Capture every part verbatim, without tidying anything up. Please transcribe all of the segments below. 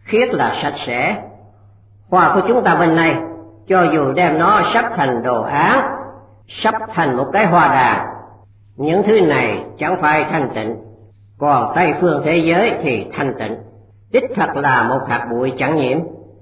khiết là sạch sẽ. Hoa của chúng ta bên này, cho dù đem nó sắp thành đồ án, sắp thành một cái hoa đàn, những thứ này chẳng phải thanh tịnh, còn Tây phương thế giới thì thanh tịnh, đích thật là một hạt bụi chẳng nhiễm.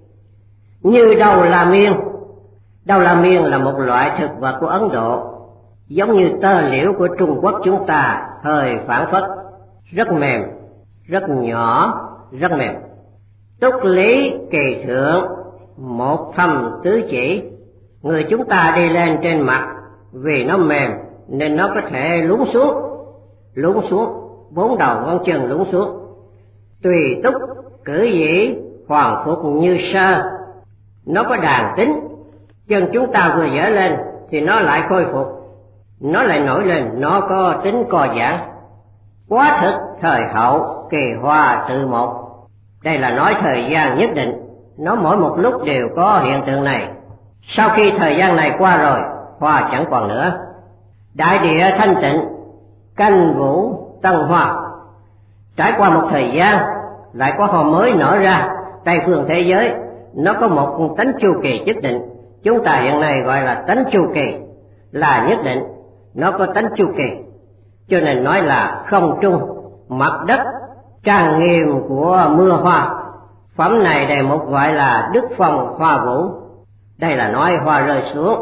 Như đầu la miên, đầu la miên là một loại thực vật của Ấn Độ, giống như tơ liễu của Trung Quốc chúng ta, hơi phảng phất, rất mềm, rất nhỏ, rất mềm. Túc lý kỳ thượng, một thâm tứ chỉ, người chúng ta đi lên trên mặt, vì nó mềm nên nó có thể lún xuống, lún xuống, bốn đầu ngón chân lún xuống. Tùy túc cử dĩ hoàn phục như sơ, nó có đàn tính, chân chúng ta vừa dở lên thì nó lại khôi phục, nó lại nổi lên, nó có tính co giãn. Quá thực thời hậu, kỳ hoa tự một. Đây là nói thời gian nhất định, nó mỗi một lúc đều có hiện tượng này. Sau khi thời gian này qua rồi, hoa chẳng còn nữa. Đại địa thanh tịnh, canh vũ tân hoa. Trải qua một thời gian, lại có hoa mới nở ra. Tây phương thế giới, nó có một tánh chu kỳ nhất định. Chúng ta hiện nay gọi là tánh chu kỳ, là nhất định, nó có tánh chu kỳ. Cho nên nói là không trung, mặt đất, trang nghiêm của mưa hoa. Phẩm này đề mục gọi là đức phong hoa vũ. Đây là nói hoa rơi xuống.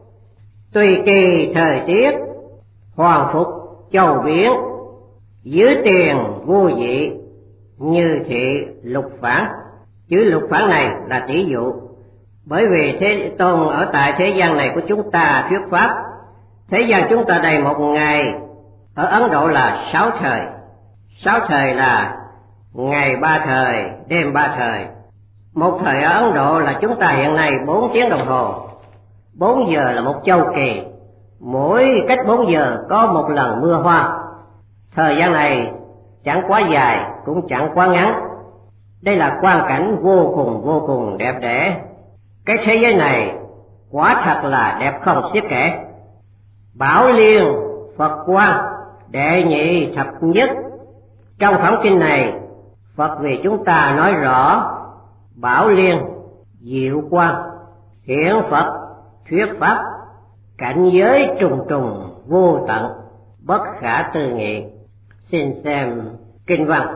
Tùy kỳ thời tiết, hoàn phục châu biển, dưới tiền vô dị, như thị lục phản. Chữ lục phản này là tỷ dụ, bởi vì Thế Tôn ở tại thế gian này của chúng ta thuyết pháp. Thế gian chúng ta đầy một ngày, ở Ấn Độ là sáu thời. Sáu thời là ngày ba thời, đêm ba thời. Một thời ở Ấn Độ là chúng ta hiện nay bốn tiếng đồng hồ. Bốn giờ là một châu kỳ, mỗi cách bốn giờ có một lần mưa hoa. Thời gian này chẳng quá dài cũng chẳng quá ngắn. Đây là quang cảnh vô cùng vô cùng đẹp đẽ. Cái thế giới này quả thật là đẹp không xiết kể. Bảo Liên Phật Quang đệ nhị thập nhất. Trong phẩm kinh này, Phật vì chúng ta nói rõ Bảo Liên, Diệu Quang, Hiển Phật, thuyết pháp, cảnh giới trùng trùng vô tận, bất khả tư nghị. Xin xem kinh văn.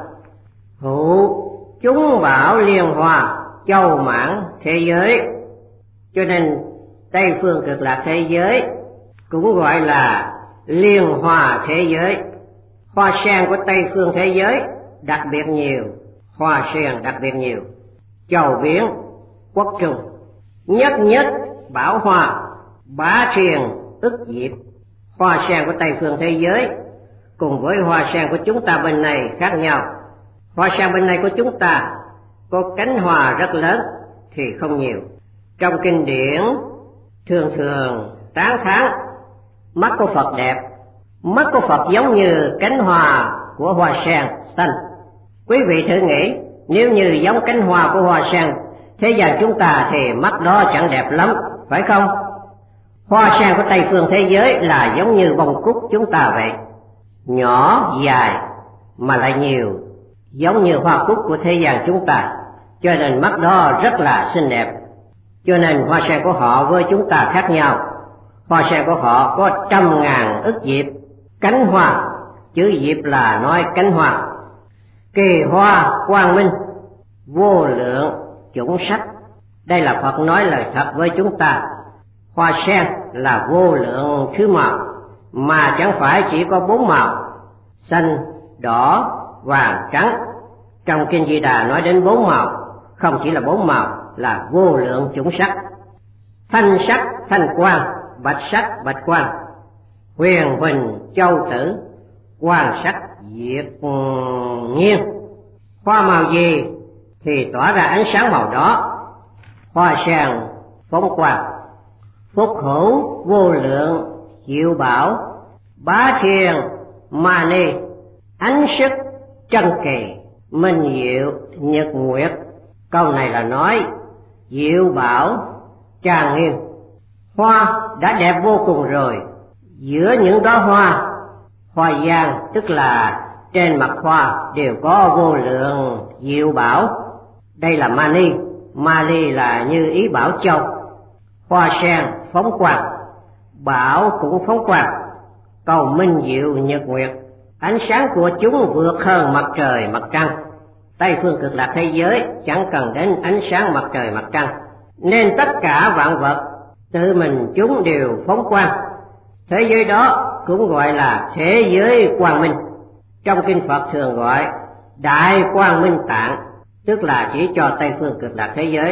Hữu chúng bảo liên hoa, châu mãn thế giới. Cho nên Tây phương cực lạc thế giới cũng gọi là liên hoa thế giới. Hoa sen của Tây phương thế giới đặc biệt nhiều, hoa sen đặc biệt nhiều. Châu biển, quốc trung, nhất nhất bảo hoa, bá triền ức diệp. Hoa sen của Tây phương thế giới cùng với hoa sen của chúng ta bên này khác nhau. Hoa sen bên này của chúng ta có cánh hoa rất lớn thì không nhiều. Trong kinh điển thường thường tán thán mắt của Phật đẹp. Mắt của Phật giống như cánh hoa của hoa sen xanh. Quý vị thử nghĩ, nếu như giống cánh hoa của hoa sen thế gian chúng ta thì mắt đó chẳng đẹp lắm, phải không? Hoa sen của Tây phương thế giới là giống như bông cúc chúng ta vậy, nhỏ dài mà lại nhiều, giống như hoa cúc của thế gian chúng ta, cho nên mắt đó rất là xinh đẹp. Cho nên hoa sen của họ với chúng ta khác nhau. Hoa sen của họ có trăm ngàn ức diệp, cánh hoa, chữ diệp là nói cánh hoa. Kỳ hoa quang minh, vô lượng chủng sắc. Đây là Phật nói lời thật với chúng ta. Hoa sen là vô lượng thứ màu, mà chẳng phải chỉ có bốn màu: xanh, đỏ, vàng, trắng. Trong kinh Di Đà nói đến bốn màu, không chỉ là bốn màu, là vô lượng chủng sắc. Thanh sắc thanh quang, bạch sắc bạch quang, huyền huỳnh châu tử, quang sắc diệt nhiên. Hoa màu gì thì tỏa ra ánh sáng màu đó. Hoa sen phóng quang, phúc hữu vô lượng diệu bảo, bá thiên ma ni, ánh sức chân kỳ, minh diệu nhật nguyệt. Câu này là nói diệu bảo trang nghiêm. Hoa đã đẹp vô cùng rồi. Giữa những đóa hoa, hoa giang tức là trên mặt hoa đều có vô lượng diệu bảo. Đây là mani, mani là như ý bảo châu. Hoa sen phóng quang, bảo cũng phóng quang, cầu minh diệu nhật nguyệt. Ánh sáng của chúng vượt hơn mặt trời mặt trăng. Tây phương cực lạc thế giới chẳng cần đến ánh sáng mặt trời mặt trăng, nên tất cả vạn vật tự mình chúng đều phóng quang. Thế giới đó cũng gọi là thế giới quang minh. Trong kinh Phật thường gọi đại quang minh tạng, tức là chỉ cho Tây phương cực lạc thế giới.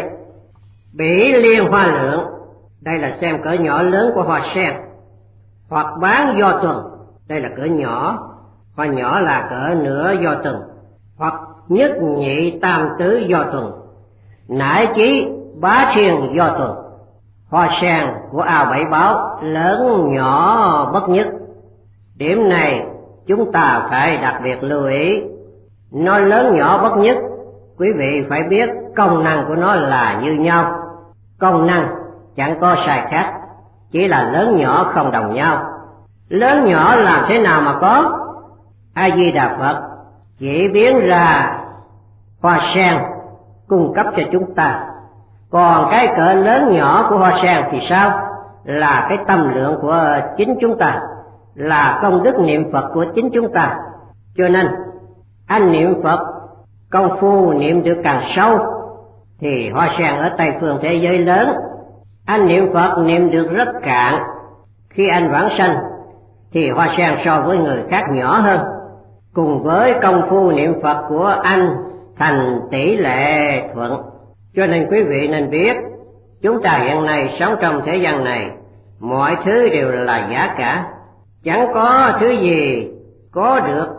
Bỉ liên hoa lượng, đây là xem cỡ nhỏ lớn của hoa sen. Hoặc bán do tuần, đây là cỡ nhỏ, hoa nhỏ là cỡ nửa do tuần. Hoặc nhất nhị tam tứ do tuần, nải chí bá thiên do tuần. Hoa sen của ao bảy báo lớn nhỏ bất nhất. Điểm này chúng ta phải đặc biệt lưu ý. Nó lớn nhỏ bất nhất, quý vị phải biết công năng của nó là như nhau. Công năng chẳng có sai khác, chỉ là lớn nhỏ không đồng nhau. Lớn nhỏ làm thế nào mà có? A Di Đà Phật chỉ biến ra hoa sen cung cấp cho chúng ta. Còn cái cỡ lớn nhỏ của hoa sen thì sao? Là cái tâm lượng của chính chúng ta, là công đức niệm Phật của chính chúng ta. Cho nên anh niệm Phật, công phu niệm được càng sâu thì hoa sen ở Tây phương thế giới lớn. Anh niệm Phật niệm được rất cạn, khi anh vãng sanh thì hoa sen so với người khác nhỏ hơn. Cùng với công phu niệm Phật của anh thành tỷ lệ thuận. Cho nên quý vị nên biết, chúng ta hiện nay sống trong thế gian này, mọi thứ đều là giả cả. Chẳng có thứ gì có được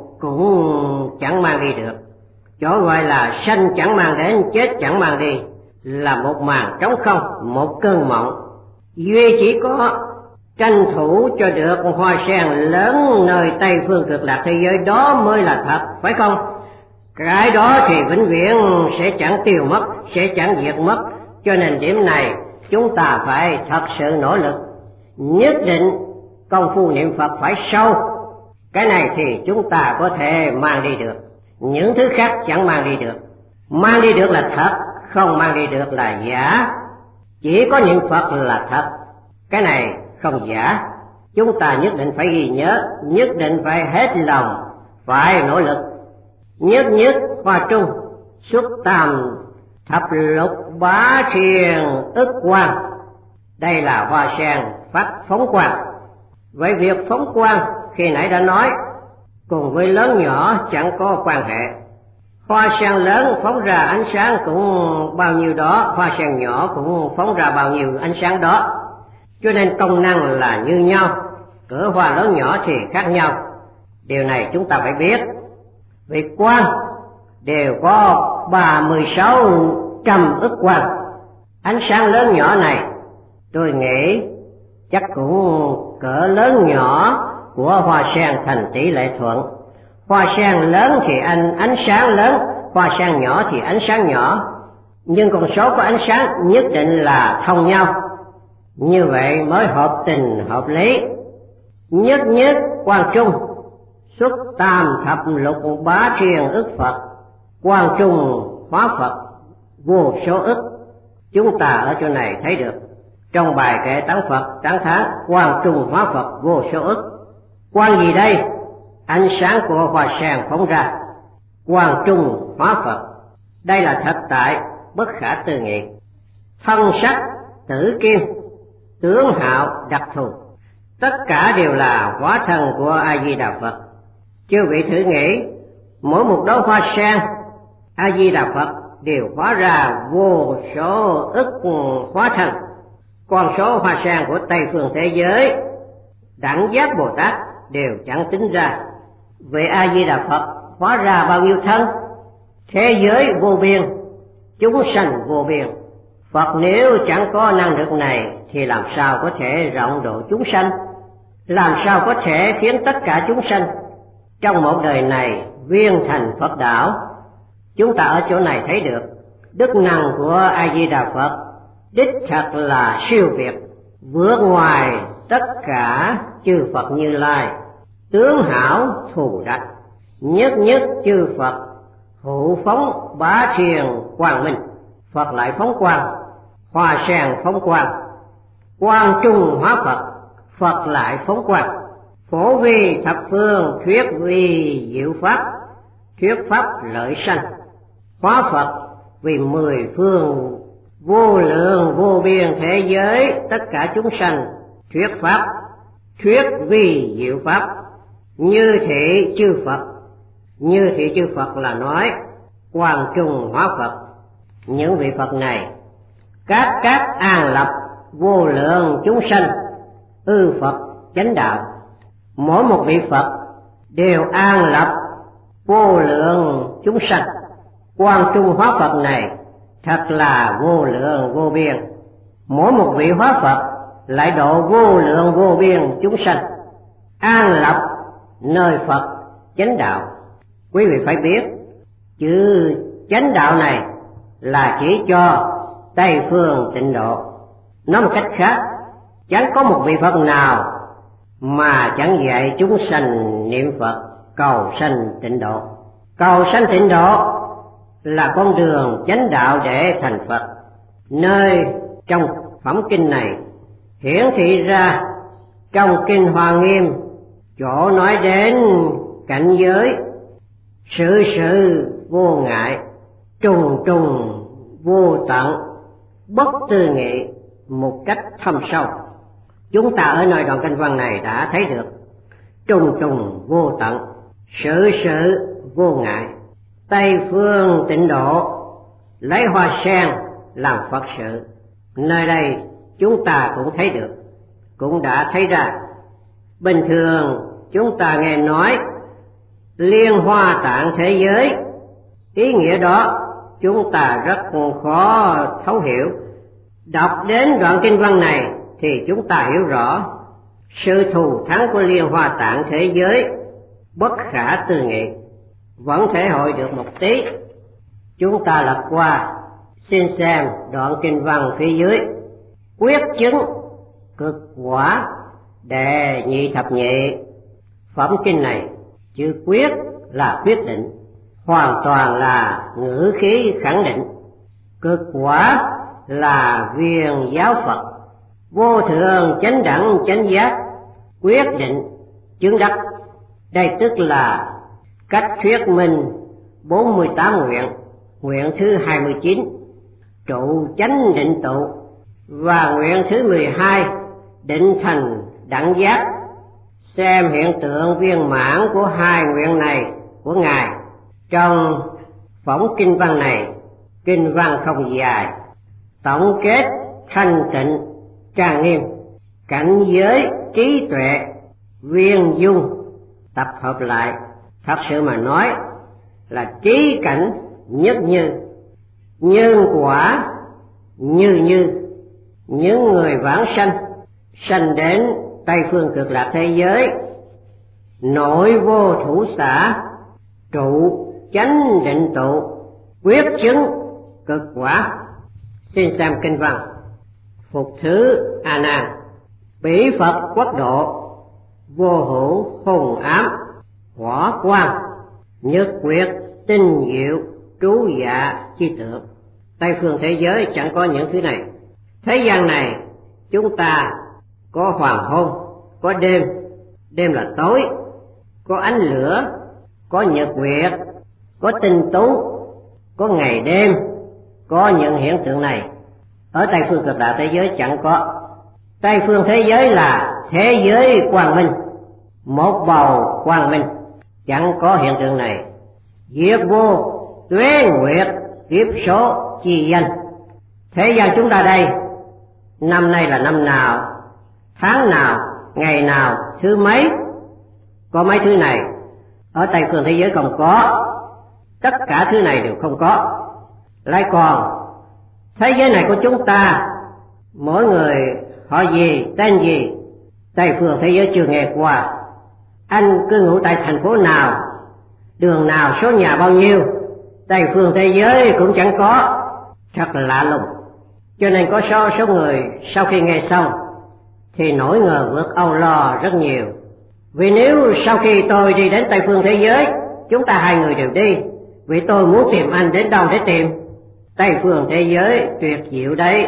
cũng chẳng mang đi được. Chỗ gọi là sanh chẳng mang đến, chết chẳng mang đi, là một màn trống không, một cơn mộng. Duy chỉ có tranh thủ cho được hoa sen lớn nơi Tây phương cực lạc thế giới đó mới là thật, phải không? Cái đó thì vĩnh viễn sẽ chẳng tiêu mất, sẽ chẳng diệt mất. Cho nên điểm này chúng ta phải thật sự nỗ lực. Nhất định công phu niệm Phật phải sâu. Cái này thì chúng ta có thể mang đi được, những thứ khác chẳng mang đi được. Mang đi được là thật, không mang đi được là giả. Chỉ có niệm Phật là thật, cái này không giả. Chúng ta nhất định phải ghi nhớ, nhất định phải hết lòng, phải nỗ lực. Nhất nhất hoa trung, xuất tam thập lục bá thiên ức quang. Đây là hoa sen phát phóng quang. Vậy việc phóng quang khi nãy đã nói, cùng với lớn nhỏ chẳng có quan hệ. Hoa sen lớn phóng ra ánh sáng cũng bao nhiêu đó, hoa sen nhỏ cũng phóng ra bao nhiêu ánh sáng đó. Cho nên công năng là như nhau, cỡ hoa lớn nhỏ thì khác nhau. Điều này chúng ta phải biết. Vì quang đều có ba mươi sáu trăm ức quang. Ánh sáng lớn nhỏ này tôi nghĩ chắc cũng cỡ lớn nhỏ của hoa sen thành tỷ lệ thuận. Hoa sen lớn thì anh ánh sáng lớn, hoa sen nhỏ thì ánh sáng nhỏ, nhưng con số của ánh sáng nhất định là thông nhau. Như vậy mới hợp tình hợp lý. Nhất nhất quang trung, xuất tam thập lục bá thiên ức Phật. Quang trung hóa Phật vô số ức. Chúng ta ở chỗ này thấy được trong bài kệ tán Phật tán thán quang trung hóa Phật vô số ức. Quang gì đây? Ánh sáng của hoa sen phóng ra. Quang trung hóa Phật, đây là thật tại bất khả tư nghị. Thân sắc tử kim, tướng hạo đặc thù, tất cả đều là hóa thân của A Di Đà Phật. Chư vị thử nghĩ, mỗi một đóa hoa sen A Di Đà Phật đều hóa ra vô số ức hóa thân. Con số hoa sen của Tây phương thế giới đẳng giác Bồ Tát đều chẳng tính ra. Vậy A Di Đà Phật hóa ra bao nhiêu thân? Thế giới vô biên, chúng sanh vô biên. Phật nếu chẳng có năng lực này thì làm sao có thể rộng độ chúng sanh? Làm sao có thể khiến tất cả chúng sanh trong một đời này viên thành Phật đạo? Chúng ta ở chỗ này thấy được đức năng của A Di Đà Phật đích thật là siêu việt, vượt ngoài tất cả chư Phật Như Lai. Tướng hảo thù đắc, nhất nhất chư Phật hữu phóng bá triền quang minh, Phật lại phóng quang, hoa sen phóng quang, quang trung hóa Phật, Phật lại phóng quang. Phổ vi thập phương, thuyết vi diệu pháp, thuyết pháp lợi sanh, hóa Phật vì mười phương vô lượng vô biên thế giới tất cả chúng sanh, thuyết pháp, thuyết vi diệu pháp, như thị chư Phật. Như thị chư Phật là nói quang trung hóa Phật. Những vị Phật này các các an lập vô lượng chúng sanh, ư Phật chánh đạo. Mỗi một vị Phật đều an lập vô lượng chúng sanh. Quang trung hóa Phật này thật là vô lượng vô biên. Mỗi một vị hóa Phật lại độ vô lượng vô biên chúng sanh, an lập nơi Phật chánh đạo. Quý vị phải biết, chữ chánh đạo này là chỉ cho Tây phương tịnh độ. Nói một cách khác, chẳng có một vị Phật nào mà chẳng dạy chúng sanh niệm Phật cầu sanh tịnh độ. Cầu sanh tịnh độ là con đường chánh đạo để thành Phật. Nơi trong phẩm kinh này hiển thị ra trong kinh Hoa Nghiêm, chỗ nói đến cảnh giới sự sự vô ngại, trùng trùng vô tận, bất tư nghị một cách thâm sâu. Chúng ta ở nơi đoạn kinh văn này đã thấy được trùng trùng vô tận, sự sự vô ngại. Tây phương tịnh độ lấy hoa sen làm Phật sự. Nơi đây chúng ta cũng thấy được, cũng đã thấy ra. Bình thường chúng ta nghe nói liên hoa tạng thế giới, ý nghĩa đó chúng ta rất khó thấu hiểu. Đọc đến đoạn kinh văn này thì chúng ta hiểu rõ sự thù thắng của liên hoa tạng thế giới bất khả tư nghị. Vẫn thể hội được một tí. Chúng ta lật qua xin xem đoạn kinh văn phía dưới: quyết chứng cực quả đệ nhị thập nhị. Phẩm kinh này chữ quyết là quyết định, hoàn toàn là ngữ khí khẳng định. Cực quả là viên giáo Phật, vô thượng chánh đẳng chánh giác, quyết định chứng đắc. Đây tức là cách thuyết minh bốn mươi tám nguyện. Nguyện thứ hai mươi chín trụ chánh định tụ, và nguyện thứ mười hai định thành đẳng giác. Xem hiện tượng viên mãn của hai nguyện này của Ngài trong phỏng kinh văn này. Kinh văn không dài, tổng kết thanh tịnh trang nghiêm, cảnh giới trí tuệ viên dung, tập hợp lại. Thật sự mà nói là trí cảnh nhất như, nhân quả như như. Những người vãng sanh sanh đến Tây phương cực lạc thế giới, nội vô thủ xã, trụ chánh định tụ, quyết chứng cực quả. Xin xem kinh văn. Phục thứ A Nan, bỉ Phật quốc độ, vô hữu hùng ám, hỏa quang nhất quyết tinh diệu trú dạ chi tượng. Tây phương thế giới chẳng có những thứ này. Thế gian này chúng ta có hoàng hôn, có đêm, đêm là tối, có ánh lửa, có nhật nguyệt, có tinh tú, có ngày đêm, có những hiện tượng này. Ở Tây phương cực lạc thế giới chẳng có. Tây phương thế giới là thế giới quang minh, một bầu quang minh, chẳng có hiện tượng này. Diệt vô tuế nguyệt kiếp số chi danh. Thế gian chúng ta đây, năm nay là năm nào, tháng nào, ngày nào, thứ mấy, có mấy thứ này. Ở Tây phương thế giới không có. Tất cả thứ này đều không có. Lại còn thế giới này của chúng ta, mỗi người họ gì, tên gì, Tây phương thế giới chưa nghe qua. Anh cư ngụ tại thành phố nào, đường nào, số nhà bao nhiêu, Tây phương thế giới cũng chẳng có. Thật là lạ lùng. Cho nên có số, số người sau khi nghe xong thì nỗi ngờ vực âu lo rất nhiều. Vì nếu sau khi tôi đi đến Tây phương thế giới, chúng ta hai người đều đi, Vì tôi muốn tìm anh đến đâu để tìm? Tây phương thế giới tuyệt diệu đấy.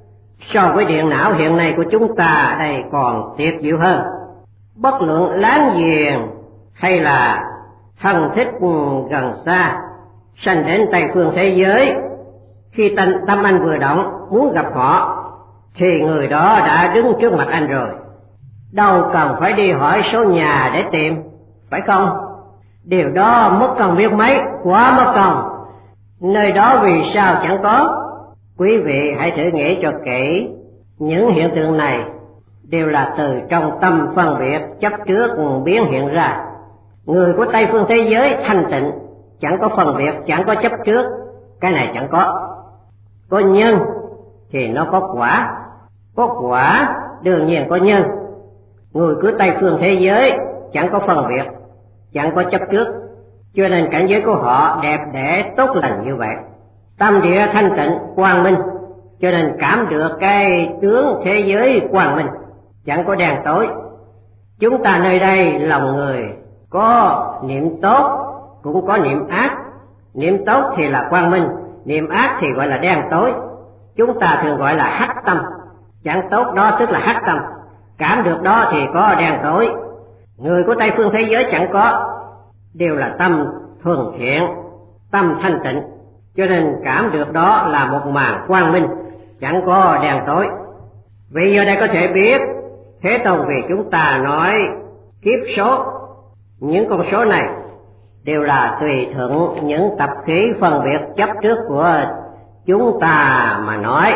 So với điện não hiện nay của chúng ta đây còn tuyệt diệu hơn. Bất luận láng giềng hay là thân thích gần xa, sanh đến Tây phương thế giới, khi tâm, tâm anh vừa động muốn gặp họ thì người đó đã đứng trước mặt anh rồi. Đâu cần phải đi hỏi số nhà để tìm, phải không? Điều đó mất công biết mấy, quá mất công. Nơi đó vì sao chẳng có? Quý vị hãy thử nghĩ cho kỹ, những hiện tượng này đều là từ trong tâm phân biệt chấp trước biến hiện ra. Người của Tây phương thế giới thanh tịnh, chẳng có phân biệt, chẳng có chấp trước, cái này chẳng có. Có nhân thì nó có quả, có quả đương nhiên có nhân. Người của Tây phương thế giới chẳng có phân biệt, chẳng có chấp trước, cho nên cảnh giới của họ đẹp đẽ tốt lành như vậy. Tâm địa thanh tịnh quang minh, cho nên cảm được cái tướng thế giới quang minh, chẳng có đen tối. Chúng ta nơi đây lòng người có niệm tốt cũng có niệm ác. Niệm tốt thì là quang minh, niệm ác thì gọi là đen tối. Chúng ta thường gọi là hắc tâm. Chẳng tốt đó tức là hắc tâm, cảm được đó thì có đen tối. Người của Tây phương thế giới chẳng có, đều là tâm thuần thiện, tâm thanh tịnh, cho nên cảm được đó là một màn quang minh, chẳng có đen tối. Vì giờ đây có thể biết Thế Tôn vì chúng ta nói kiếp số, những con số này đều là tùy thuận những tập khí phân biệt chấp trước của chúng ta mà nói.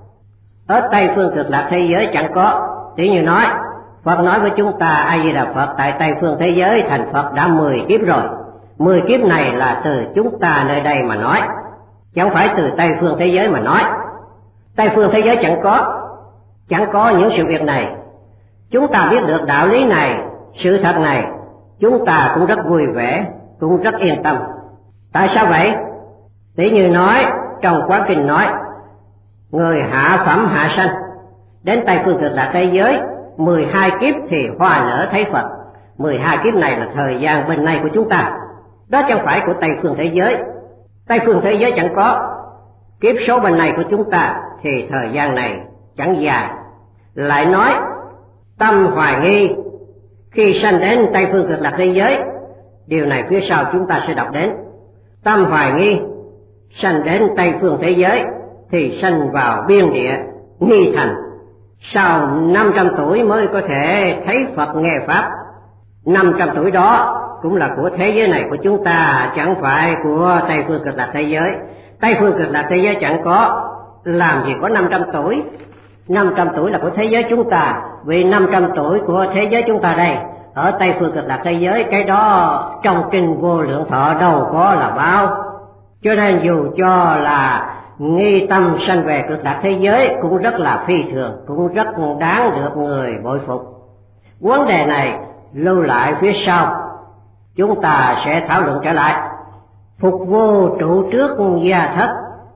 Ở Tây phương cực lạc thế giới chẳng có. Tỷ như nói Phật nói với chúng ta A Di Đà Phật tại Tây phương thế giới thành Phật đã mười kiếp rồi. Mười kiếp này là từ chúng ta nơi đây mà nói, chẳng phải từ Tây phương thế giới mà nói. Tây phương thế giới chẳng có, chẳng có những sự việc này. Chúng ta biết được đạo lý này, sự thật này, chúng ta cũng rất vui vẻ, cũng rất yên tâm. Tại sao vậy? Tỷ như nói trong Quán Kinh nói, người hạ phẩm hạ sanh đến Tây phương cực lạc thế giới mười hai kiếp thì hoa nở thấy Phật. Mười hai kiếp này là thời gian bên này của chúng ta, đó chẳng phải của Tây phương thế giới. Tây phương thế giới chẳng có. Kiếp số bên này của chúng ta thì thời gian này chẳng dài. Lại nói tâm hoài nghi khi sanh đến Tây phương cực lạc thế giới, điều này phía sau chúng ta sẽ đọc đến. Tâm hoài nghi sanh đến Tây phương thế giới thì sanh vào biên địa nghi thành, sau năm trăm tuổi mới có thể thấy Phật nghe Pháp. Năm trăm tuổi đó cũng là của thế giới này của chúng ta, chẳng phải của Tây phương cực lạc thế giới. Tây phương cực lạc thế giới chẳng có, làm gì có năm trăm tuổi. Năm trăm tuổi là của thế giới chúng ta, vì năm trăm tuổi của thế giới chúng ta đây. Ở Tây phương cực lạc thế giới, cái đó trong kinh Vô Lượng Thọ đâu có là bao. Cho nên dù cho là nghi tâm sanh về cực lạc thế giới cũng rất là phi thường, cũng rất đáng được người bội phục. Vấn đề này lưu lại phía sau, chúng ta sẽ thảo luận trở lại. Phục vô trụ trước gia thất,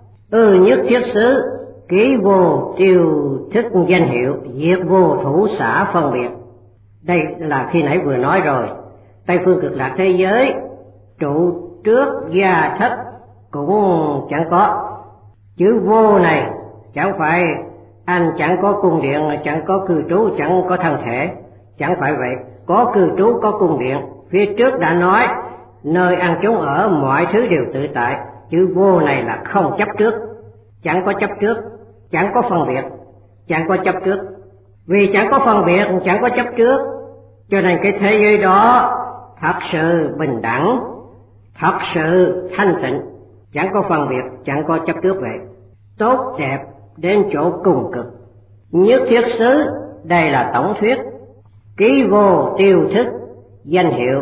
ư nhất thiết xứ, ký vô tiêu thức danh hiệu, diệt vô thủ xã phân biệt. Đây là khi nãy vừa nói rồi. Tây phương cực lạc thế giới trụ trước gia thất cũng chẳng có. Chữ vô này chẳng phải anh chẳng có cung điện, chẳng có cư trú, chẳng có thân thể, chẳng phải vậy. Có cư trú, có cung điện. Phía trước đã nói nơi ăn chốn ở mọi thứ đều tự tại. Chữ vô này là không chấp trước, chẳng có chấp trước, chẳng có phân biệt, chẳng có chấp trước. Vì chẳng có phân biệt, chẳng có chấp trước, cho nên cái thế giới đó thật sự bình đẳng, thật sự thanh tịnh, chẳng có phân biệt, chẳng có chấp trước vậy. Tốt đẹp đến chỗ cùng cực. Nhất thiết xứ, đây là tổng thuyết. Ký vô tiêu thức danh hiệu,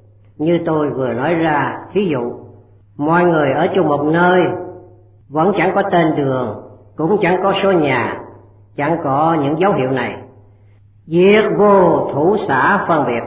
như tôi vừa nói ra. Thí dụ mọi người ở chung một nơi, vẫn chẳng có tên đường, cũng chẳng có số nhà, chẳng có những dấu hiệu này. Diệt vô thủ xã phân biệt,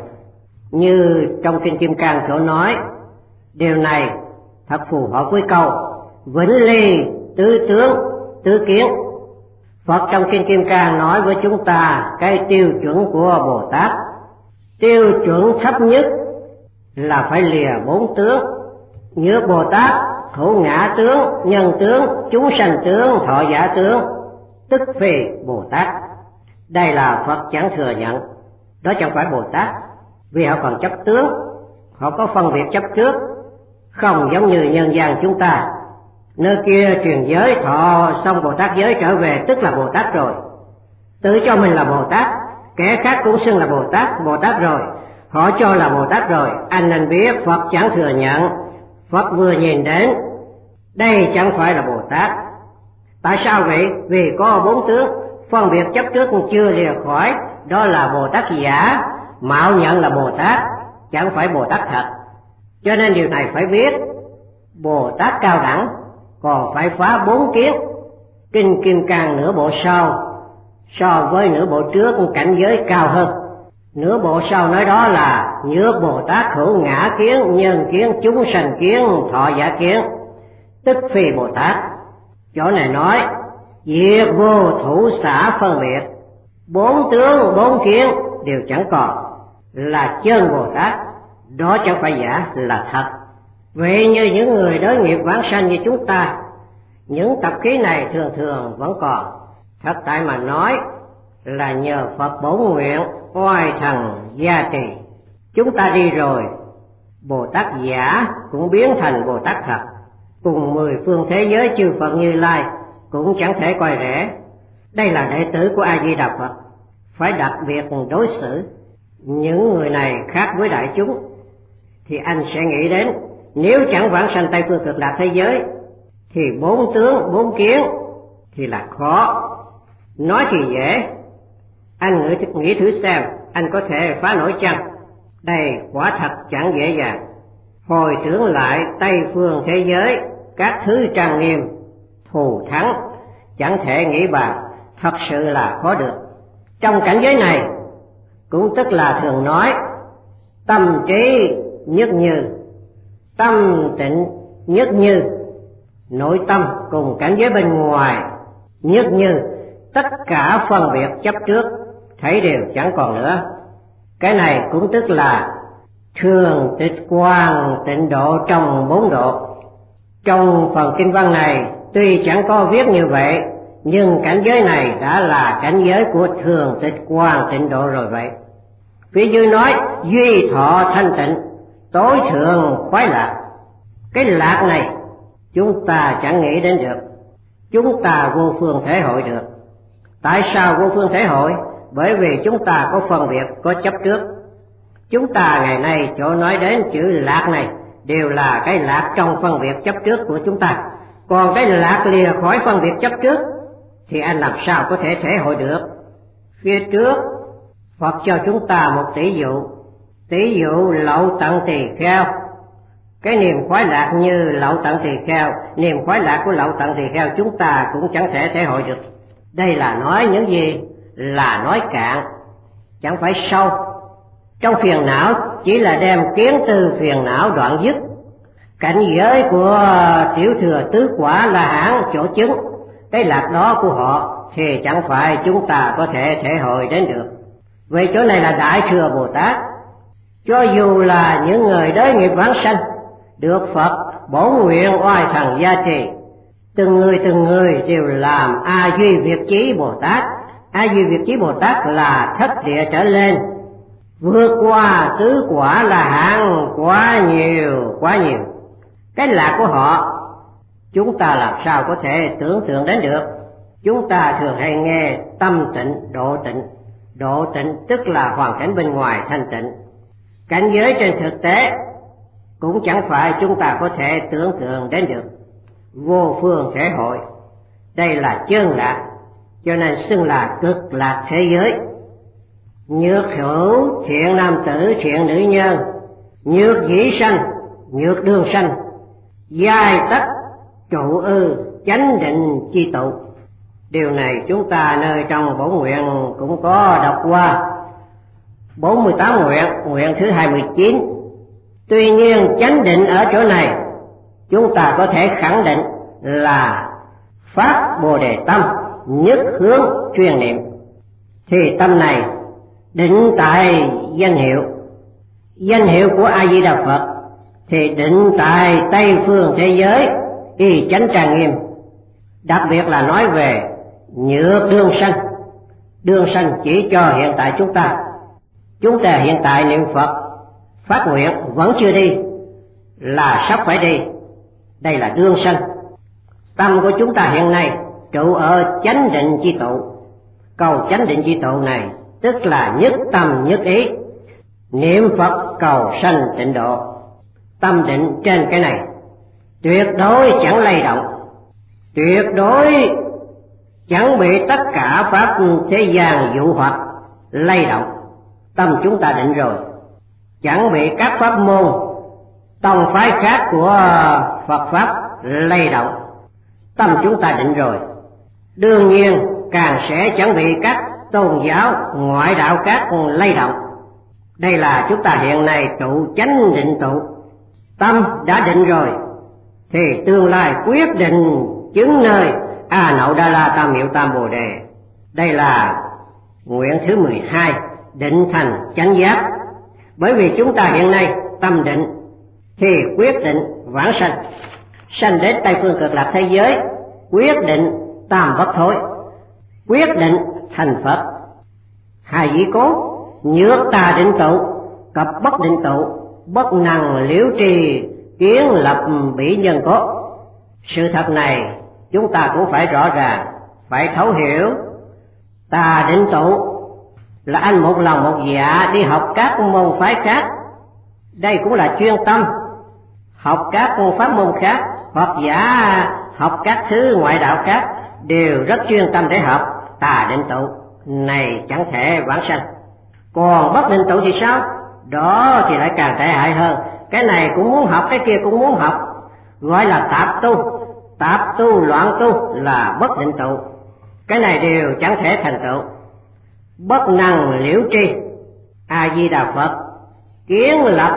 như trong kinh Kim Cang chỗ nói. Điều này thật phù hợp với câu vĩnh ly tứ tướng tứ kiến. Phật trong kinh Kim Cang nói với chúng ta cái tiêu chuẩn của Bồ Tát. Tiêu chuẩn thấp nhất là phải lìa bốn tướng. Nhược Bồ Tát hữu ngã tướng, nhân tướng, chúng sanh tướng, thọ giả tướng, tức phi Bồ Tát. Đây là Phật chẳng thừa nhận, đó chẳng phải Bồ Tát, vì họ còn chấp tướng, họ có phân biệt chấp trước, không giống như nhân gian chúng ta. Nơi kia truyền giới thọ xong Bồ Tát giới trở về tức là Bồ Tát rồi, tự cho mình là Bồ Tát, kẻ khác cũng xưng là Bồ Tát, Bồ Tát rồi, họ cho là Bồ Tát rồi. Anh nên biết Phật chẳng thừa nhận, Phật vừa nhìn đến, đây chẳng phải là Bồ Tát. Tại sao vậy? Vì có bốn tướng, phân biệt chấp trước chưa lìa khỏi, đó là Bồ Tát giả, mạo nhận là Bồ Tát, chẳng phải Bồ Tát thật. Cho nên điều này phải biết, Bồ Tát cao đẳng còn phải phá bốn kiến. Kinh Kim Cang nửa bộ sau so với nửa bộ trước cảnh giới cao hơn. Nửa bộ sau nói đó là Nhược Bồ Tát hữu ngã kiến, nhân kiến, chúng sanh kiến, thọ giả kiến, tức phi Bồ Tát. Chỗ này nói diệt vô thủ xả phân biệt, bốn tướng bốn kiến đều chẳng còn, là chân Bồ Tát, đó chẳng phải giả, là thật. Vậy như những người đối nghiệp vãng sanh như chúng ta, những tập khí này thường thường vẫn còn. Thật tại mà nói là nhờ Phật bổ nguyện, oai thần gia trì, chúng ta đi rồi, Bồ Tát giả cũng biến thành Bồ Tát thật. Cùng mười phương thế giới chư Phật Như Lai cũng chẳng thể coi rẻ. Đây là đệ tử của A Di Đà Phật, phải đặc biệt đối xử. Những người này khác với đại chúng, thì anh sẽ nghĩ đến nếu chẳng vãng sanh Tây Phương Cực Lạc thế giới thì bốn tướng bốn kiến thì là khó. Nói thì dễ, anh nghĩ, nghĩ thử xem anh có thể phá nổi chăng? Đây quả thật chẳng dễ dàng. Hồi tưởng lại Tây Phương thế giới, các thứ trang nghiêm, thù thắng, chẳng thể nghĩ bàn, thật sự là khó được. Trong cảnh giới này, cũng tức là thường nói, tâm trí nhất như, tâm tịnh nhất như, nội tâm cùng cảnh giới bên ngoài nhất như, tất cả phân biệt chấp trước thấy đều chẳng còn nữa. Cái này cũng tức là thường tịch quang tịnh độ trong bốn độ. Trong phần kinh văn này tuy chẳng có viết như vậy, nhưng cảnh giới này đã là cảnh giới của thường tịch quang tịnh độ rồi vậy. Phía dưới nói duy thọ thanh tịnh, tối thượng khoái lạc. Cái lạc này chúng ta chẳng nghĩ đến được, chúng ta vô phương thể hội được. Tại sao vô phương thể hội? Bởi vì chúng ta có phân biệt, có chấp trước. Chúng ta ngày nay chỗ nói đến chữ lạc này đều là cái lạc trong phân biệt chấp trước của chúng ta. Còn cái lạc lìa khỏi phân biệt chấp trước thì anh làm sao có thể thể hội được? Phía trước Phật cho chúng ta một tỷ dụ. Tỷ dụ lậu tận tỳ kheo. Cái niềm khoái lạc như lậu tận tỳ kheo, niềm khoái lạc của lậu tận tỳ kheo chúng ta cũng chẳng thể thể hội được. Đây là nói những gì? Là nói cạn, chẳng phải sâu. Trong phiền não chỉ là đem kiến tư phiền não đoạn dứt. Cảnh giới của tiểu thừa tứ quả là hãng chỗ chứng, cái lạc đó của họ thì chẳng phải chúng ta có thể thể hội đến được. Vậy chỗ này là Đại Thừa Bồ Tát. Cho dù là những người đới nghiệp vãng sanh, được Phật bổ nguyện oai thần gia trì, từng người từng người đều làm A Duy Việt Chí Bồ Tát. A Duy Việt Chí Bồ Tát là thất địa trở lên, vượt qua tứ quả là hạng quá nhiều, quá nhiều. Cái lạc của họ chúng ta làm sao có thể tưởng tượng đến được? Chúng ta thường hay nghe tâm tịnh, độ tịnh. Độ tịnh tức là hoàn cảnh bên ngoài thanh tịnh. Cảnh giới trên thực tế cũng chẳng phải chúng ta có thể tưởng tượng đến được, vô phương thể hội. Đây là chân lạc, cho nên xưng là cực lạc thế giới. Nhược hữu thiện nam tử thiện nữ nhân, nhược dĩ sanh nhược đương sanh, giai tất trụ ư chánh định chi tụ. Điều này chúng ta nơi trong bổ nguyện cũng có đọc qua. Bốn mươi tám nguyện, nguyện thứ hai mươi chín. Tuy nhiên chánh định ở chỗ này chúng ta có thể khẳng định là phát Bồ Đề tâm, nhất hướng chuyên niệm. Thì tâm này định tại danh hiệu. Danh hiệu của A Di Đà Phật thì định tại Tây phương thế giới y chánh trang nghiêm, đặc biệt là nói về nhược đương sanh. Đương sanh chỉ cho hiện tại chúng ta. Chúng ta hiện tại niệm Phật phát nguyện vẫn chưa đi, là sắp phải đi. Đây là đương sanh. Tâm của chúng ta hiện nay trụ ở chánh định chi tụ. Cầu chánh định chi tụ này tức là nhất tâm nhất ý, niệm Phật cầu sanh tịnh độ. Tâm định trên cái này tuyệt đối chẳng lay động, tuyệt đối chẳng bị tất cả pháp thế gian dụ hoặc lay động. Tâm chúng ta định rồi, chẳng bị các pháp môn tông phái khác của Phật pháp lay động. Tâm chúng ta định rồi, đương nhiên càng sẽ chẳng bị các tôn giáo ngoại đạo khác lay động. Đây là chúng ta hiện nay trụ chánh định tụ. Tâm đã định rồi thì tương lai quyết định chứng nơi A Nậu Đa La Tam Miệu Tam Bồ Đề. Đây là nguyện thứ mười hai, định thành chánh giác. Bởi vì chúng ta hiện nay tâm định thì quyết định vãng sanh, sanh đến Tây phương cực lạc thế giới, quyết định tam bất thối, quyết định thành Phật. Hai vị cố nhược tà định tụ, cập bất định tụ, bất năng liễu trì kiến lập bỉ nhân cốt. Sự thật này chúng ta cũng phải rõ ràng, phải thấu hiểu. Tà định tụ là anh một lòng một dạ đi học các môn phái khác, đây cũng là chuyên tâm học các pháp môn khác, hoặc giả học các thứ ngoại đạo khác, đều rất chuyên tâm để học. Tà định tụ này chẳng thể vãng sanh. Còn bất định tụ thì sao? Đó thì lại càng tệ hại hơn. Cái này cũng muốn học, cái kia cũng muốn học, gọi là tạp tu. Tạp tu loạn tu là bất định tụ. Cái này đều chẳng thể thành tựu. Bất năng liễu tri, A Di Đà Phật kiến lập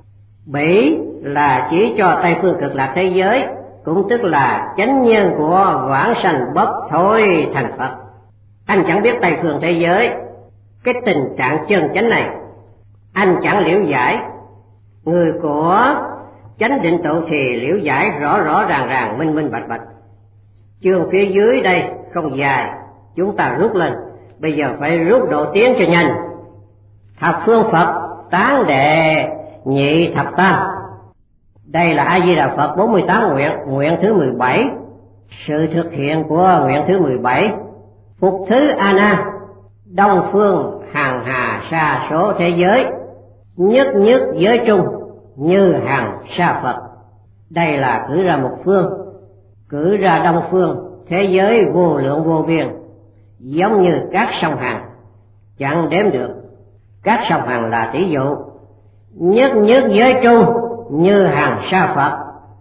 bỉ là chỉ cho Tây phương cực lạc thế giới, cũng tức là chánh nhân của vãng sanh bất thối thành Phật. Anh chẳng biết Tây phương thế giới cái tình trạng chân chánh này, anh chẳng liễu giải. Người của chánh định tụ thì liễu giải rõ rõ ràng ràng, minh minh bạch bạch. Chương phía dưới đây không dài, chúng ta rút lên. Bây giờ phải rút độ tiến cho nhanh. Thập phương Phật tán đệ nhị thập tam. Đây là A Di Đà Phật bốn mươi tám nguyện, nguyện thứ mười bảy. Sự thực hiện của nguyện thứ mười bảy. Phục thứ A Nan, đông phương hàng hà sa số thế giới, nhất nhất giới trung như hàng sa Phật. Đây là cử ra một phương, cử ra đông phương thế giới vô lượng vô biên, giống như các sông Hằng chẳng đếm được. Các sông Hằng là tỷ dụ, nhất nhất giới trung như hàng sa Phật.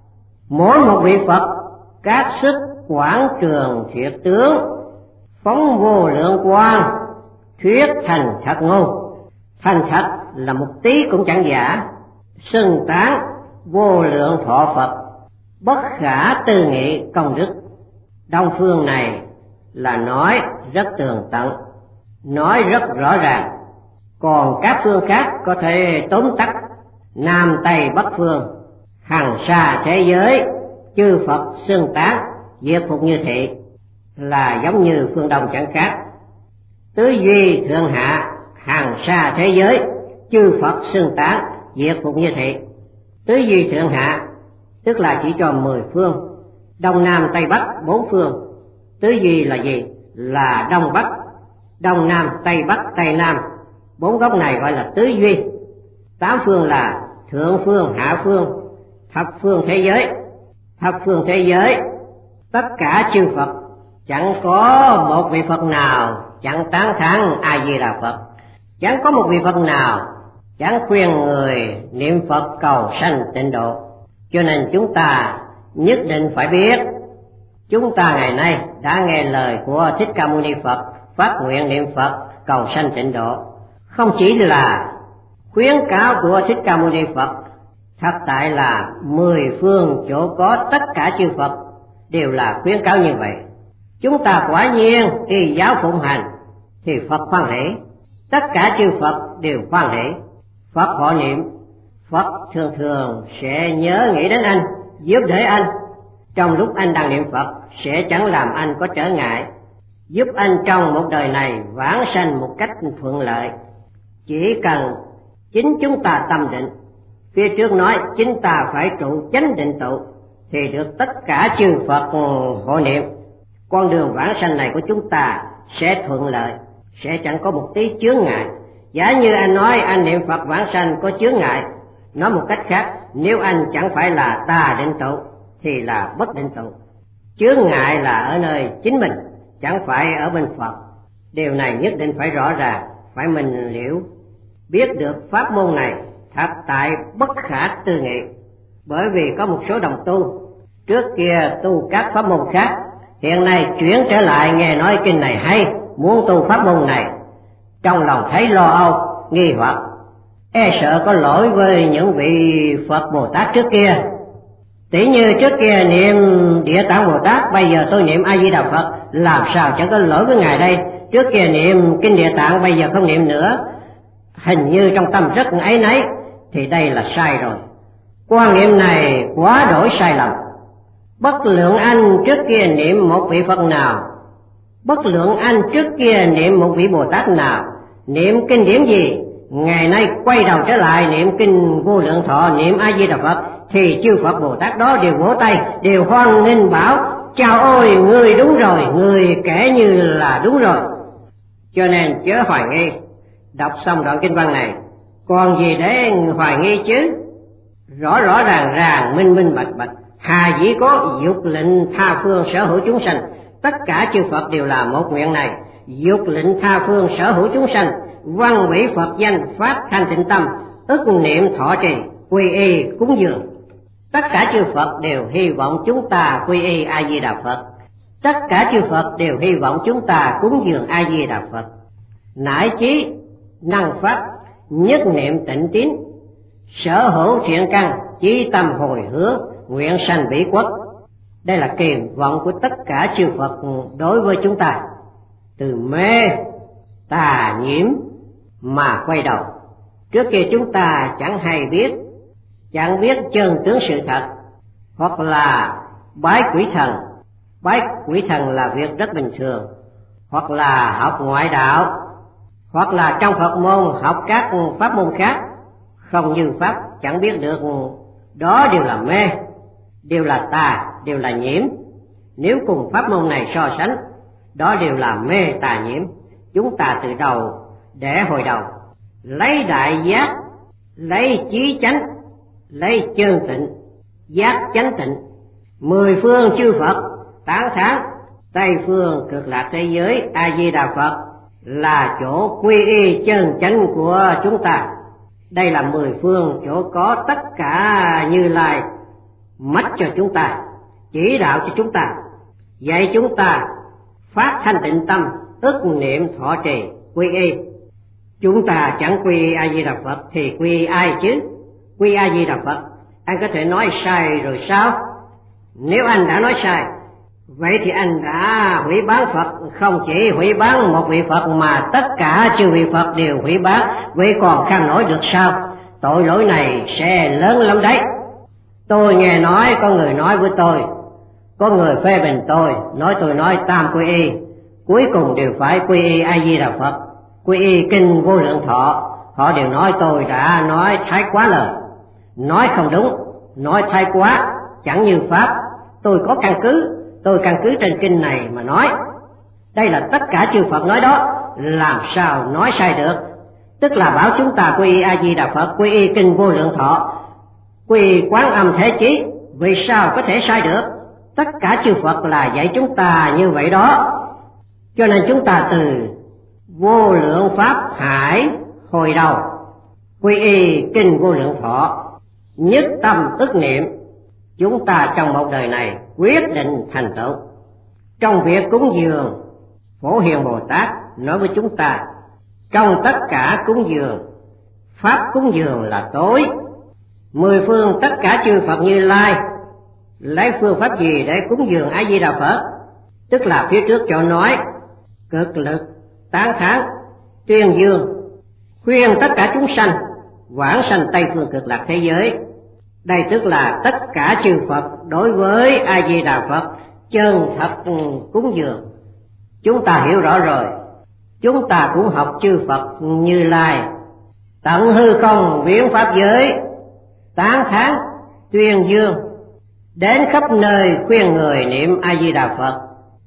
Mỗi một vị Phật các sức quảng trường thiệt tướng, phóng vô lượng quang thuyết thành thật ngôn. Thành thật là một tí cũng chẳng giả, xưng tán vô lượng thọ Phật, bất khả tư nghị công đức. Đông phương này là nói rất tường tận, nói rất rõ ràng. Còn các phương khác có thể tóm tắt. Nam Tây Bắc phương hằng sa thế giới, chư Phật xưng tán diệt phục như thị, là giống như phương Đông chẳng khác. Tứ duy thượng hạ hằng sa thế giới, chư Phật xưng tán diệt phục như thị. Tứ duy thượng hạ tức là chỉ cho mười phương, Đông Nam Tây Bắc bốn phương. Tứ duy là gì? Là Đông Bắc, Đông Nam, Tây Bắc, Tây Nam. Bốn góc này gọi là tứ duy. Tám phương là thượng phương, hạ phương, thập phương thế giới. Thập phương thế giới tất cả chư Phật, chẳng có một vị Phật nào chẳng tán thán A Di Đà Phật, chẳng có một vị Phật nào chẳng khuyên người niệm Phật cầu sanh tịnh độ. Cho nên chúng ta nhất định phải biết, chúng ta ngày nay đã nghe lời của Thích Ca Mâu Ni Phật phát nguyện niệm Phật cầu sanh tịnh độ. Không chỉ là khuyến cáo của Thích Ca Mâu Ni Phật, thật tại là mười phương chỗ có tất cả chư Phật đều là khuyến cáo như vậy. Chúng ta quả nhiên y giáo phụng hành thì Phật hoan hỷ, tất cả chư Phật đều hoan hỷ. Phật họ niệm, Phật thường thường sẽ nhớ nghĩ đến anh, giúp đỡ anh. Trong lúc anh đang niệm Phật sẽ chẳng làm anh có trở ngại, giúp anh trong một đời này vãng sanh một cách thuận lợi. Chỉ cần chính chúng ta tâm định, phía trước nói chính ta phải trụ chánh định tụ, thì được tất cả chư Phật hộ niệm. Con đường vãng sanh này của chúng ta sẽ thuận lợi, sẽ chẳng có một tí chướng ngại. Giả như anh nói anh niệm Phật vãng sanh có chướng ngại, nói một cách khác, nếu anh chẳng phải là tà định tụ thì là bất định tụ. Chướng ngại là ở nơi chính mình, chẳng phải ở bên Phật. Điều này nhất định phải rõ ràng, phải minh liễu. Biết được pháp môn này thật tại bất khả tư nghị. Bởi vì có một số đồng tu trước kia tu các pháp môn khác, hiện nay chuyển trở lại nghe nói kinh này hay, muốn tu pháp môn này, trong lòng thấy lo âu, nghi hoặc, e sợ có lỗi với những vị Phật Bồ Tát trước kia. Tỷ như trước kia niệm Địa Tạng Bồ Tát, bây giờ tôi niệm A Di Đà Phật, làm sao chẳng có lỗi với ngài đây? Trước kia niệm kinh Địa Tạng, bây giờ không niệm nữa, hình như trong tâm rất áy náy, thì đây là sai rồi. Quan niệm này quá đổi sai lầm. Bất lượng anh trước kia niệm một vị Phật nào, bất lượng anh trước kia niệm một vị Bồ Tát nào, niệm kinh điển gì, ngày nay quay đầu trở lại niệm kinh Vô Lượng Thọ, niệm A Di Đà Phật, thì chư Phật Bồ Tát đó đều vỗ tay, đều hoan nghênh bảo: chào ôi, người đúng rồi, người kể như là đúng rồi. Cho nên chớ hoài nghi. Đọc xong đoạn kinh văn này, còn gì để hoài nghi chứ? Rõ rõ ràng ràng, minh minh bạch bạch, hà dĩ có dục lệnh tha phương sở hữu chúng sanh. Tất cả chư Phật đều là một nguyện này, dục lệnh tha phương sở hữu chúng sanh, văn vĩ Phật danh phát thanh tịnh tâm, ức niệm thọ trì, quy y cúng dường. Tất cả chư Phật đều hy vọng chúng ta quy y A Di Đà Phật. Tất cả chư Phật đều hy vọng chúng ta cúng dường A Di Đà Phật. Nải chí năng phát nhất niệm tịnh tín, sở hữu thiện căn, chí tâm hồi hướng, nguyện sanh bỉ quốc. Đây là kỳ vọng của tất cả chư Phật đối với chúng ta. Từ mê tà nhiễm mà quay đầu. Trước kia chúng ta chẳng hay biết, chẳng biết chân tướng sự thật, hoặc là bái quỷ thần. Bái quỷ thần là việc rất bình thường, hoặc là học ngoại đạo, hoặc là trong Phật môn học các pháp môn khác, không như pháp, chẳng biết được. Đó đều là mê, đều là tà, đều là nhiễm. Nếu cùng pháp môn này so sánh, đó đều là mê tà nhiễm. Chúng ta từ đầu để hồi đầu, lấy đại giác, lấy chí chánh, lấy chân tịnh, giác chánh tịnh. Mười phương chư Phật tán thán, Tây phương cực lạc thế giới A Di Đà Phật là chỗ quy y chân chánh của chúng ta. Đây là mười phương chỗ có tất cả Như Lai mắt cho chúng ta, chỉ đạo cho chúng ta, dạy chúng ta phát thanh tịnh tâm, ức niệm thọ trì, quy y. Chúng ta chẳng quy y A Di Đà Phật thì quy y ai chứ? Quy A Di Đà Phật, anh có thể nói sai rồi sao? Nếu anh đã nói sai, vậy thì anh đã hủy bán Phật, không chỉ hủy bán một vị Phật mà tất cả chư vị Phật đều hủy bán, vậy còn kham nổi được sao? Tội lỗi này sẽ lớn lắm đấy. Tôi nghe nói có người nói với tôi, có người phê bình tôi, nói tôi nói tam quy y, cuối cùng đều phải quy y A Di Đà Phật, quy y kinh Vô Lượng Thọ. Họ đều nói tôi đã nói thái quá lời, nói không đúng, nói thái quá, chẳng như pháp. Tôi có căn cứ, tôi căn cứ trên kinh này mà nói. Đây là tất cả chư Phật nói đó, làm sao nói sai được? Tức là bảo chúng ta quy y A Di Đà Phật, quy y kinh Vô Lượng Thọ, quy y Quán Âm Thế Chí, vì sao có thể sai được? Tất cả chư Phật là dạy chúng ta như vậy đó. Cho nên chúng ta từ vô lượng pháp hải hồi đầu, quy y kinh Vô Lượng Thọ, nhất tâm ức niệm, chúng ta trong một đời này quyết định thành tựu. Trong việc cúng dường, Phổ Hiền Bồ Tát nói với chúng ta, trong tất cả cúng dường, pháp cúng dường là tối. Mười phương tất cả chư Phật Như Lai lấy phương pháp gì để cúng dường A Di Đà Phật? Tức là phía trước cho nói cực lực, tán thán, tuyên dương, khuyên tất cả chúng sanh vãng sanh Tây Phương Cực Lạc thế giới. Đây tức là tất cả chư Phật đối với A Di Đà Phật chân thật cúng dường. Chúng ta hiểu rõ rồi, chúng ta cũng học chư Phật Như Lai tận hư không viễn pháp giới, tán thán tuyên dương, đến khắp nơi khuyên người niệm A Di Đà Phật.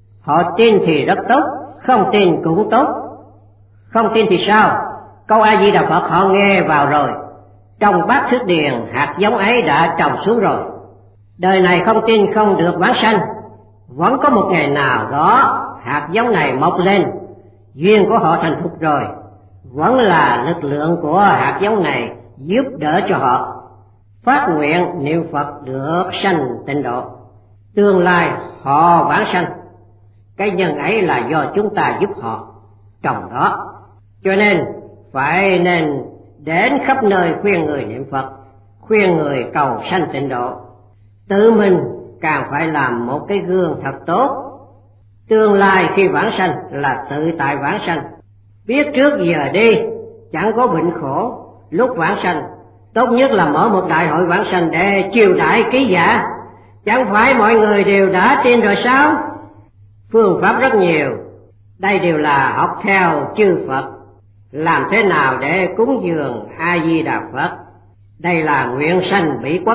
Họ tin thì rất tốt, không tin cũng tốt. Không tin thì sao? Câu A Di Đà Phật họ nghe vào rồi, trong bát thức điền hạt giống ấy đã trồng xuống rồi. Đời này không tin không được vãng sanh, vẫn có một ngày nào đó hạt giống này mọc lên, duyên của họ thành thục rồi, vẫn là lực lượng của hạt giống này giúp đỡ cho họ phát nguyện niệm Phật được sanh tịnh độ. Tương lai họ vãng sanh, cái nhân ấy là do chúng ta giúp họ trồng đó. Cho nên phải nên đến khắp nơi khuyên người niệm Phật, khuyên người cầu sanh tịnh độ. Tự mình càng phải làm một cái gương thật tốt. Tương lai khi vãng sanh là tự tại vãng sanh, biết trước giờ đi, chẳng có bệnh khổ. Lúc vãng sanh tốt nhất là mở một đại hội vãng sanh để chiêu đãi ký giả. Chẳng phải mọi người đều đã tin rồi sao? Phương pháp rất nhiều, đây đều là học theo chư Phật, làm thế nào để cúng dường A Di Đà Phật. Đây là nguyện sanh bỉ quốc,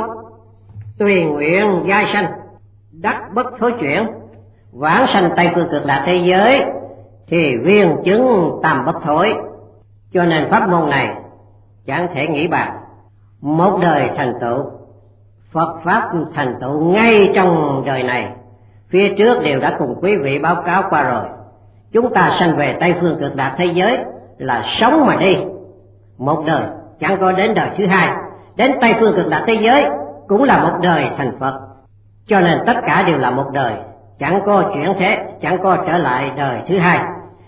tùy nguyện giai sanh, đắc bất thối chuyển. Vãng sanh Tây Phương Cực Lạc thế giới thì viên chứng tam bất thối. Cho nên pháp môn này chẳng thể nghĩ bàn. Một đời thành tựu, Phật pháp thành tựu ngay trong đời này. Phía trước đều đã cùng quý vị báo cáo qua rồi. Chúng ta sanh về Tây Phương Cực Lạc thế giới là sống mà đi, một đời, chẳng có đến đời thứ hai. Đến Tây Phương Cực Lạc thế giới cũng là một đời thành Phật. Cho nên tất cả đều là một đời, chẳng có chuyển thế, chẳng có trở lại đời thứ hai.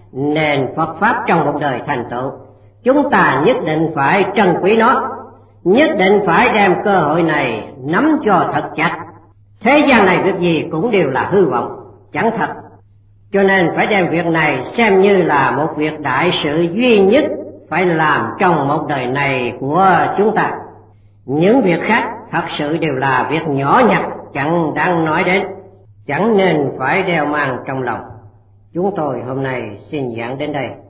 Nên Phật pháp trong một đời thành tựu, chúng ta nhất định phải trân quý nó, nhất định phải đem cơ hội này nắm cho thật chặt. Thế gian này việc gì cũng đều là hư vọng, chẳng thật. Cho nên phải đem việc này xem như là một việc đại sự duy nhất phải làm trong một đời này của chúng ta. Những việc khác thật sự đều là việc nhỏ nhặt, chẳng đang nói đến, chẳng nên phải đeo mang trong lòng. Chúng tôi hôm nay xin giảng đến đây.